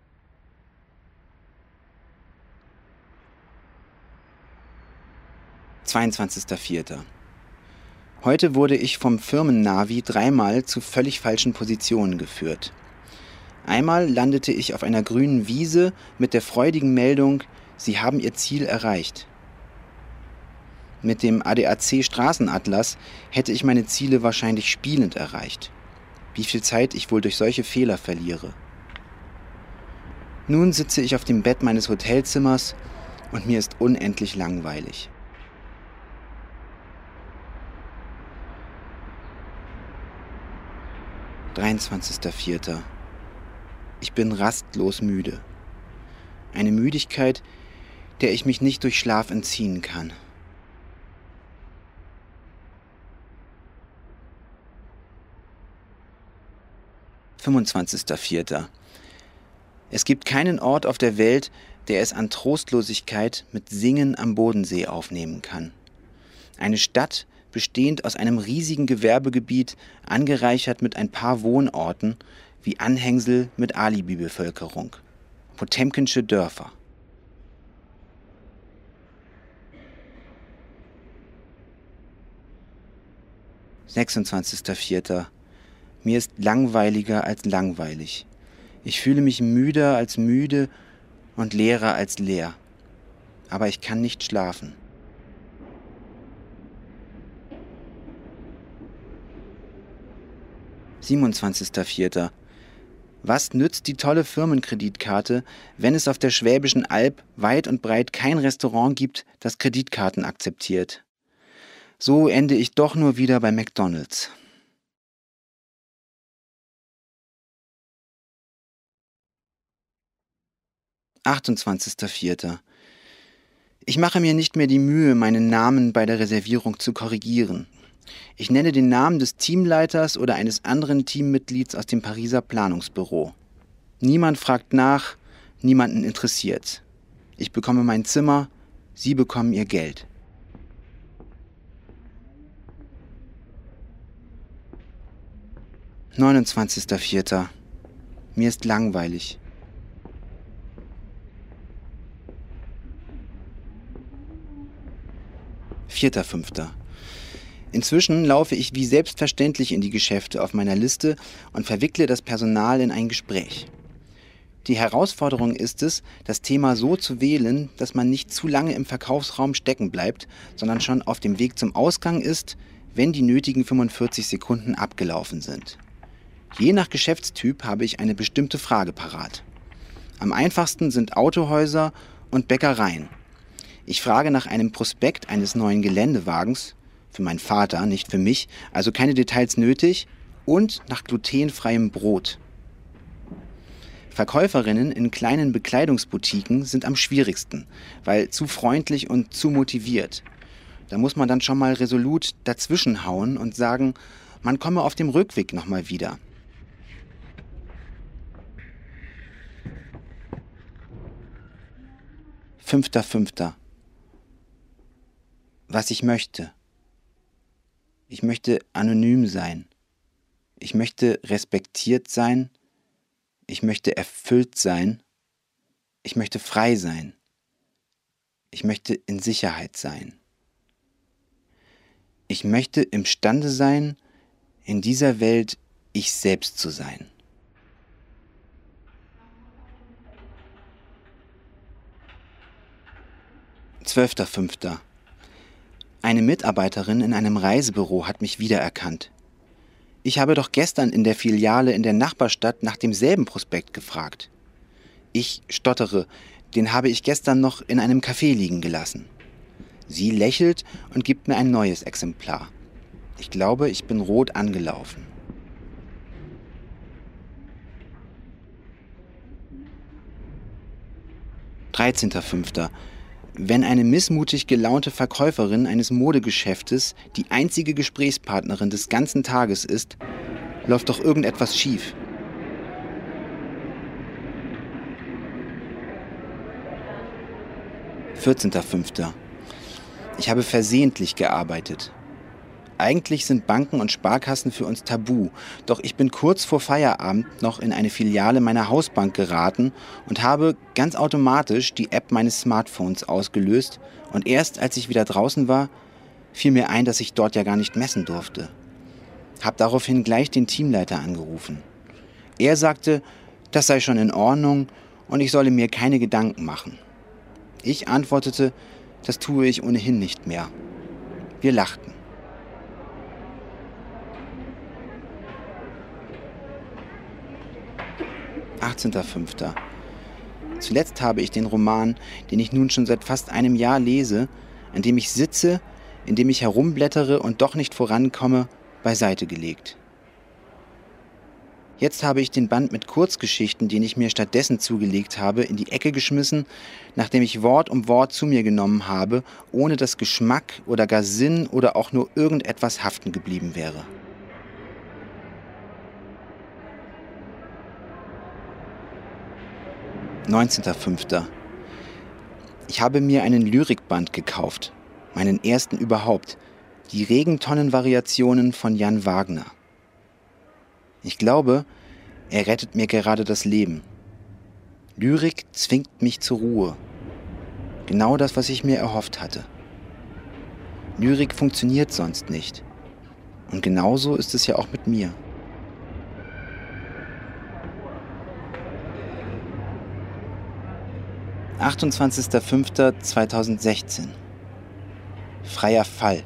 zweiundzwanzigster vierter Heute wurde ich vom Firmennavi dreimal zu völlig falschen Positionen geführt. Einmal landete ich auf einer grünen Wiese mit der freudigen Meldung, Sie haben Ihr Ziel erreicht. Mit dem A D A C-Straßenatlas hätte ich meine Ziele wahrscheinlich spielend erreicht. Wie viel Zeit ich wohl durch solche Fehler verliere. Nun sitze ich auf dem Bett meines Hotelzimmers und mir ist unendlich langweilig. dreiundzwanzigster vierter Ich bin rastlos müde. Eine Müdigkeit, der ich mich nicht durch Schlaf entziehen kann. fünfundzwanzigster vierter Es gibt keinen Ort auf der Welt, der es an Trostlosigkeit mit Singen am Bodensee aufnehmen kann. Eine Stadt, bestehend aus einem riesigen Gewerbegebiet, angereichert mit ein paar Wohnorten, wie Anhängsel mit Alibi-Bevölkerung. Potemkinsche Dörfer. sechsundzwanzigster vierter Mir ist langweiliger als langweilig. Ich fühle mich müder als müde und leerer als leer. Aber ich kann nicht schlafen. siebenundzwanzigster vierter Was nützt die tolle Firmenkreditkarte, wenn es auf der Schwäbischen Alb weit und breit kein Restaurant gibt, das Kreditkarten akzeptiert? So ende ich doch nur wieder bei McDonald's. achtundzwanzigster vierter Ich mache mir nicht mehr die Mühe, meinen Namen bei der Reservierung zu korrigieren. Ich nenne den Namen des Teamleiters oder eines anderen Teammitglieds aus dem Pariser Planungsbüro. Niemand fragt nach, niemanden interessiert. Ich bekomme mein Zimmer, sie bekommen ihr Geld. neunundzwanzigster vierter Mir ist langweilig. vierter fünfter Inzwischen laufe ich wie selbstverständlich in die Geschäfte auf meiner Liste und verwickle das Personal in ein Gespräch. Die Herausforderung ist es, das Thema so zu wählen, dass man nicht zu lange im Verkaufsraum stecken bleibt, sondern schon auf dem Weg zum Ausgang ist, wenn die nötigen fünfundvierzig Sekunden abgelaufen sind. Je nach Geschäftstyp habe ich eine bestimmte Frage parat. Am einfachsten sind Autohäuser und Bäckereien. Ich frage nach einem Prospekt eines neuen Geländewagens, für meinen Vater, nicht für mich, also keine Details nötig, und nach glutenfreiem Brot. Verkäuferinnen in kleinen Bekleidungsboutiquen sind am schwierigsten, weil zu freundlich und zu motiviert. Da muss man dann schon mal resolut dazwischenhauen und sagen, man komme auf dem Rückweg nochmal wieder. fünfter fünfter Was ich möchte. Ich möchte anonym sein. Ich möchte respektiert sein. Ich möchte erfüllt sein. Ich möchte frei sein. Ich möchte in Sicherheit sein. Ich möchte imstande sein, in dieser Welt ich selbst zu sein. zwölfter fünfter Eine Mitarbeiterin in einem Reisebüro hat mich wiedererkannt. Ich habe doch gestern in der Filiale in der Nachbarstadt nach demselben Prospekt gefragt. Ich stottere, den habe ich gestern noch in einem Café liegen gelassen. Sie lächelt und gibt mir ein neues Exemplar. Ich glaube, ich bin rot angelaufen. dreizehnter fünfter Wenn eine missmutig gelaunte Verkäuferin eines Modegeschäftes die einzige Gesprächspartnerin des ganzen Tages ist, läuft doch irgendetwas schief. vierzehnter fünfter Ich habe versehentlich gearbeitet. Eigentlich sind Banken und Sparkassen für uns tabu, doch ich bin kurz vor Feierabend noch in eine Filiale meiner Hausbank geraten und habe ganz automatisch die App meines Smartphones ausgelöst und erst als ich wieder draußen war, fiel mir ein, dass ich dort ja gar nicht messen durfte. Hab daraufhin gleich den Teamleiter angerufen. Er sagte, das sei schon in Ordnung und ich solle mir keine Gedanken machen. Ich antwortete, das tue ich ohnehin nicht mehr. Wir lachten. achtzehnter fünfter Zuletzt habe ich den Roman, den ich nun schon seit fast einem Jahr lese, an dem ich sitze, in dem ich herumblättere und doch nicht vorankomme, beiseite gelegt. Jetzt habe ich den Band mit Kurzgeschichten, den ich mir stattdessen zugelegt habe, in die Ecke geschmissen, nachdem ich Wort um Wort zu mir genommen habe, ohne dass Geschmack oder gar Sinn oder auch nur irgendetwas haften geblieben wäre. neunzehnter fünfter Ich habe mir einen Lyrikband gekauft, meinen ersten überhaupt, die Regentonnenvariationen von Jan Wagner. Ich glaube, er rettet mir gerade das Leben. Lyrik zwingt mich zur Ruhe. Genau das, was ich mir erhofft hatte. Lyrik funktioniert sonst nicht. Und genauso ist es ja auch mit mir. achtundzwanzigster fünfter zweitausendsechzehn Freier Fall.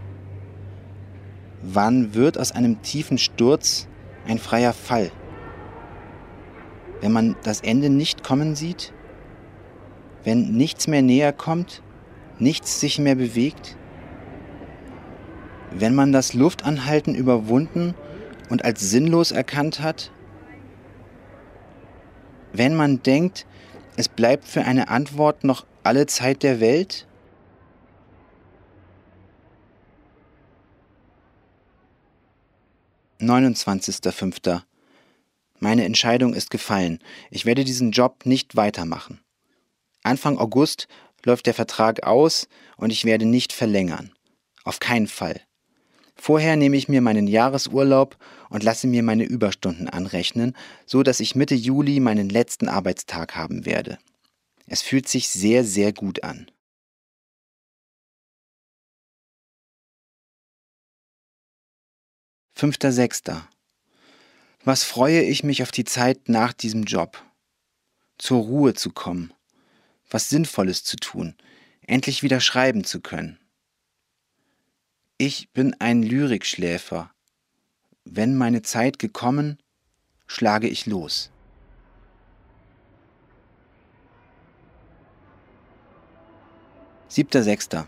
Wann wird aus einem tiefen Sturz ein freier Fall? Wenn man das Ende nicht kommen sieht? Wenn nichts mehr näher kommt? Nichts sich mehr bewegt? Wenn man das Luftanhalten überwunden und als sinnlos erkannt hat? Wenn man denkt, es bleibt für eine Antwort noch alle Zeit der Welt? neunundzwanzigster fünfter Meine Entscheidung ist gefallen. Ich werde diesen Job nicht weitermachen. Anfang August läuft der Vertrag aus und ich werde nicht verlängern. Auf keinen Fall. Vorher nehme ich mir meinen Jahresurlaub und lasse mir meine Überstunden anrechnen, so dass ich Mitte Juli meinen letzten Arbeitstag haben werde. Es fühlt sich sehr, sehr gut an. fünfter sechster Was freue ich mich auf die Zeit nach diesem Job? Zur Ruhe zu kommen, was Sinnvolles zu tun, endlich wieder schreiben zu können. Ich bin ein Lyrikschläfer. Wenn meine Zeit gekommen, schlage ich los. siebter sechster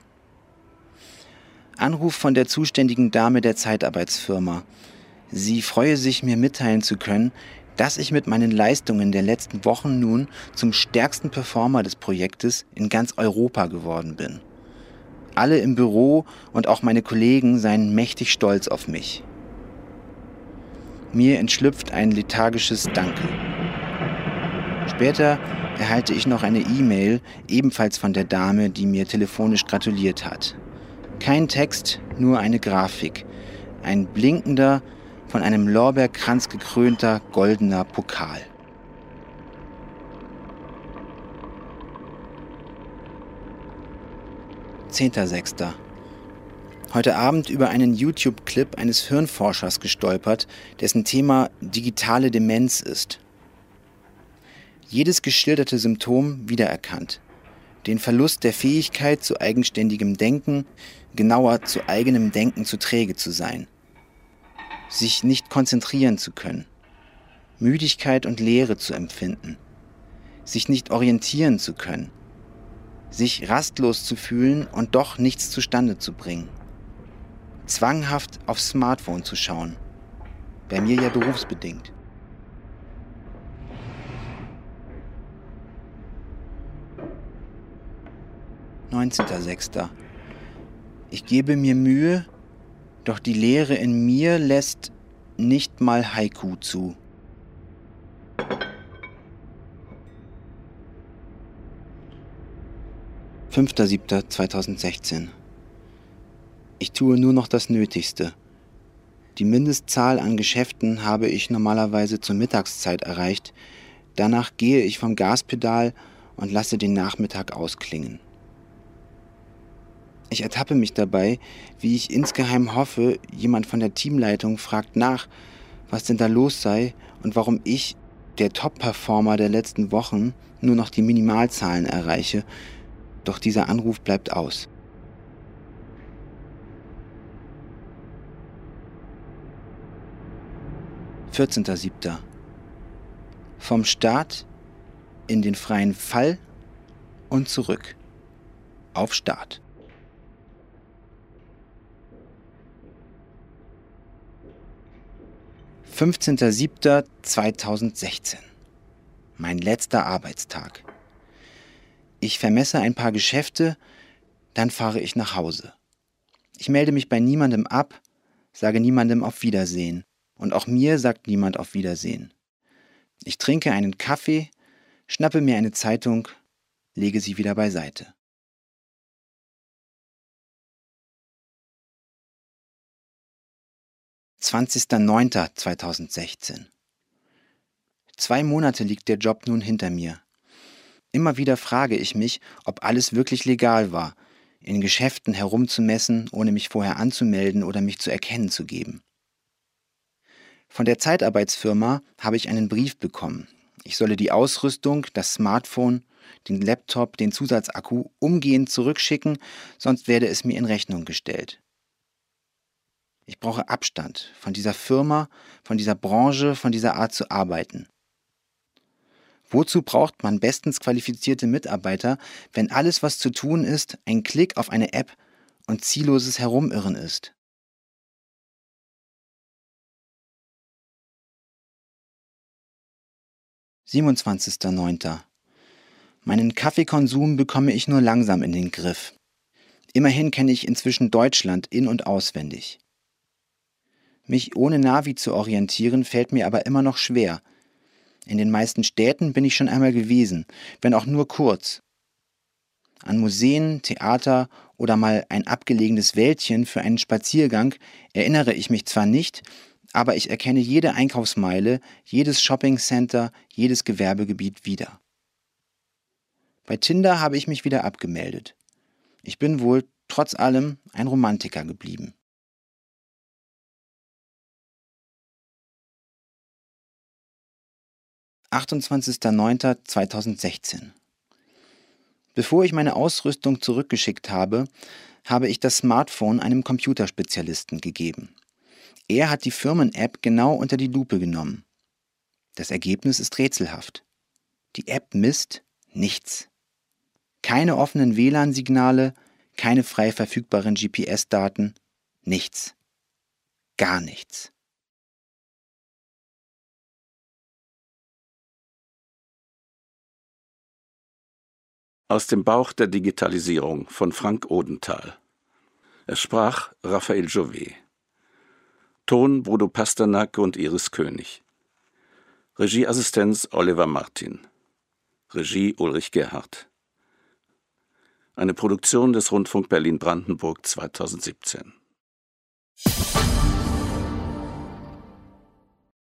Anruf von der zuständigen Dame der Zeitarbeitsfirma. Sie freue sich, mir mitteilen zu können, dass ich mit meinen Leistungen der letzten Wochen nun zum stärksten Performer des Projektes in ganz Europa geworden bin. Alle im Büro und auch meine Kollegen seien mächtig stolz auf mich. Mir entschlüpft ein lethargisches Danke. Später erhalte ich noch eine E-Mail, ebenfalls von der Dame, die mir telefonisch gratuliert hat. Kein Text, nur eine Grafik. Ein blinkender, von einem Lorbeerkranz gekrönter, goldener Pokal. zehnter sechster Heute Abend über einen YouTube-Clip eines Hirnforschers gestolpert, dessen Thema digitale Demenz ist. Jedes geschilderte Symptom wiedererkannt. Den Verlust der Fähigkeit zu eigenständigem Denken, genauer zu eigenem Denken zu träge zu sein. Sich nicht konzentrieren zu können. Müdigkeit und Leere zu empfinden. Sich nicht orientieren zu können. Sich rastlos zu fühlen und doch nichts zustande zu bringen. Zwanghaft aufs Smartphone zu schauen. Bei mir ja berufsbedingt. neunzehnter sechster Ich gebe mir Mühe, doch die Leere in mir lässt nicht mal Haiku zu. fünfter siebter zweitausendsechzehn Ich tue nur noch das Nötigste. Die Mindestzahl an Geschäften habe ich normalerweise zur Mittagszeit erreicht. Danach gehe ich vom Gaspedal und lasse den Nachmittag ausklingen. Ich ertappe mich dabei, wie ich insgeheim hoffe, jemand von der Teamleitung fragt nach, was denn da los sei und warum ich, der Top-Performer der letzten Wochen, nur noch die Minimalzahlen erreiche. Doch dieser Anruf bleibt aus. vierzehnter siebter Vom Start in den freien Fall und zurück. Auf Start. fünfzehnter siebter zweitausendsechzehn Mein letzter Arbeitstag. Ich vermesse ein paar Geschäfte, dann fahre ich nach Hause. Ich melde mich bei niemandem ab, sage niemandem auf Wiedersehen. Und auch mir sagt niemand auf Wiedersehen. Ich trinke einen Kaffee, schnappe mir eine Zeitung, lege sie wieder beiseite. zwanzigster neunter zweitausendsechzehn Zwei Monate liegt der Job nun hinter mir. Immer wieder frage ich mich, ob alles wirklich legal war, in Geschäften herumzumessen, ohne mich vorher anzumelden oder mich zu erkennen zu geben. Von der Zeitarbeitsfirma habe ich einen Brief bekommen. Ich solle die Ausrüstung, das Smartphone, den Laptop, den Zusatzakku umgehend zurückschicken, sonst werde es mir in Rechnung gestellt. Ich brauche Abstand von dieser Firma, von dieser Branche, von dieser Art zu arbeiten. Wozu braucht man bestens qualifizierte Mitarbeiter, wenn alles, was zu tun ist, ein Klick auf eine App und zielloses Herumirren ist? siebenundzwanzigster neunter Meinen Kaffeekonsum bekomme ich nur langsam in den Griff. Immerhin kenne ich inzwischen Deutschland in- und auswendig. Mich ohne Navi zu orientieren, fällt mir aber immer noch schwer. In den meisten Städten bin ich schon einmal gewesen, wenn auch nur kurz. An Museen, Theater oder mal ein abgelegenes Wäldchen für einen Spaziergang erinnere ich mich zwar nicht, aber ich erkenne jede Einkaufsmeile, jedes Shoppingcenter, jedes Gewerbegebiet wieder. Bei Tinder habe ich mich wieder abgemeldet. Ich bin wohl, trotz allem, ein Romantiker geblieben. achtundzwanzigster neunter zweitausendsechzehn Bevor ich meine Ausrüstung zurückgeschickt habe, habe ich das Smartphone einem Computerspezialisten gegeben. Er hat die Firmen-App genau unter die Lupe genommen. Das Ergebnis ist rätselhaft. Die App misst nichts. Keine offenen W L A N-Signale, keine frei verfügbaren G P S-Daten, nichts. Gar nichts.
Aus dem Bauch der Digitalisierung von Frank Odenthal. Es sprach Raphael Jouvet. Ton Bodo Pasternak und Iris König. Regieassistenz Oliver Martin. Regie Ulrich Gerhardt. Eine Produktion des Rundfunk Berlin-Brandenburg zweitausendsiebzehn.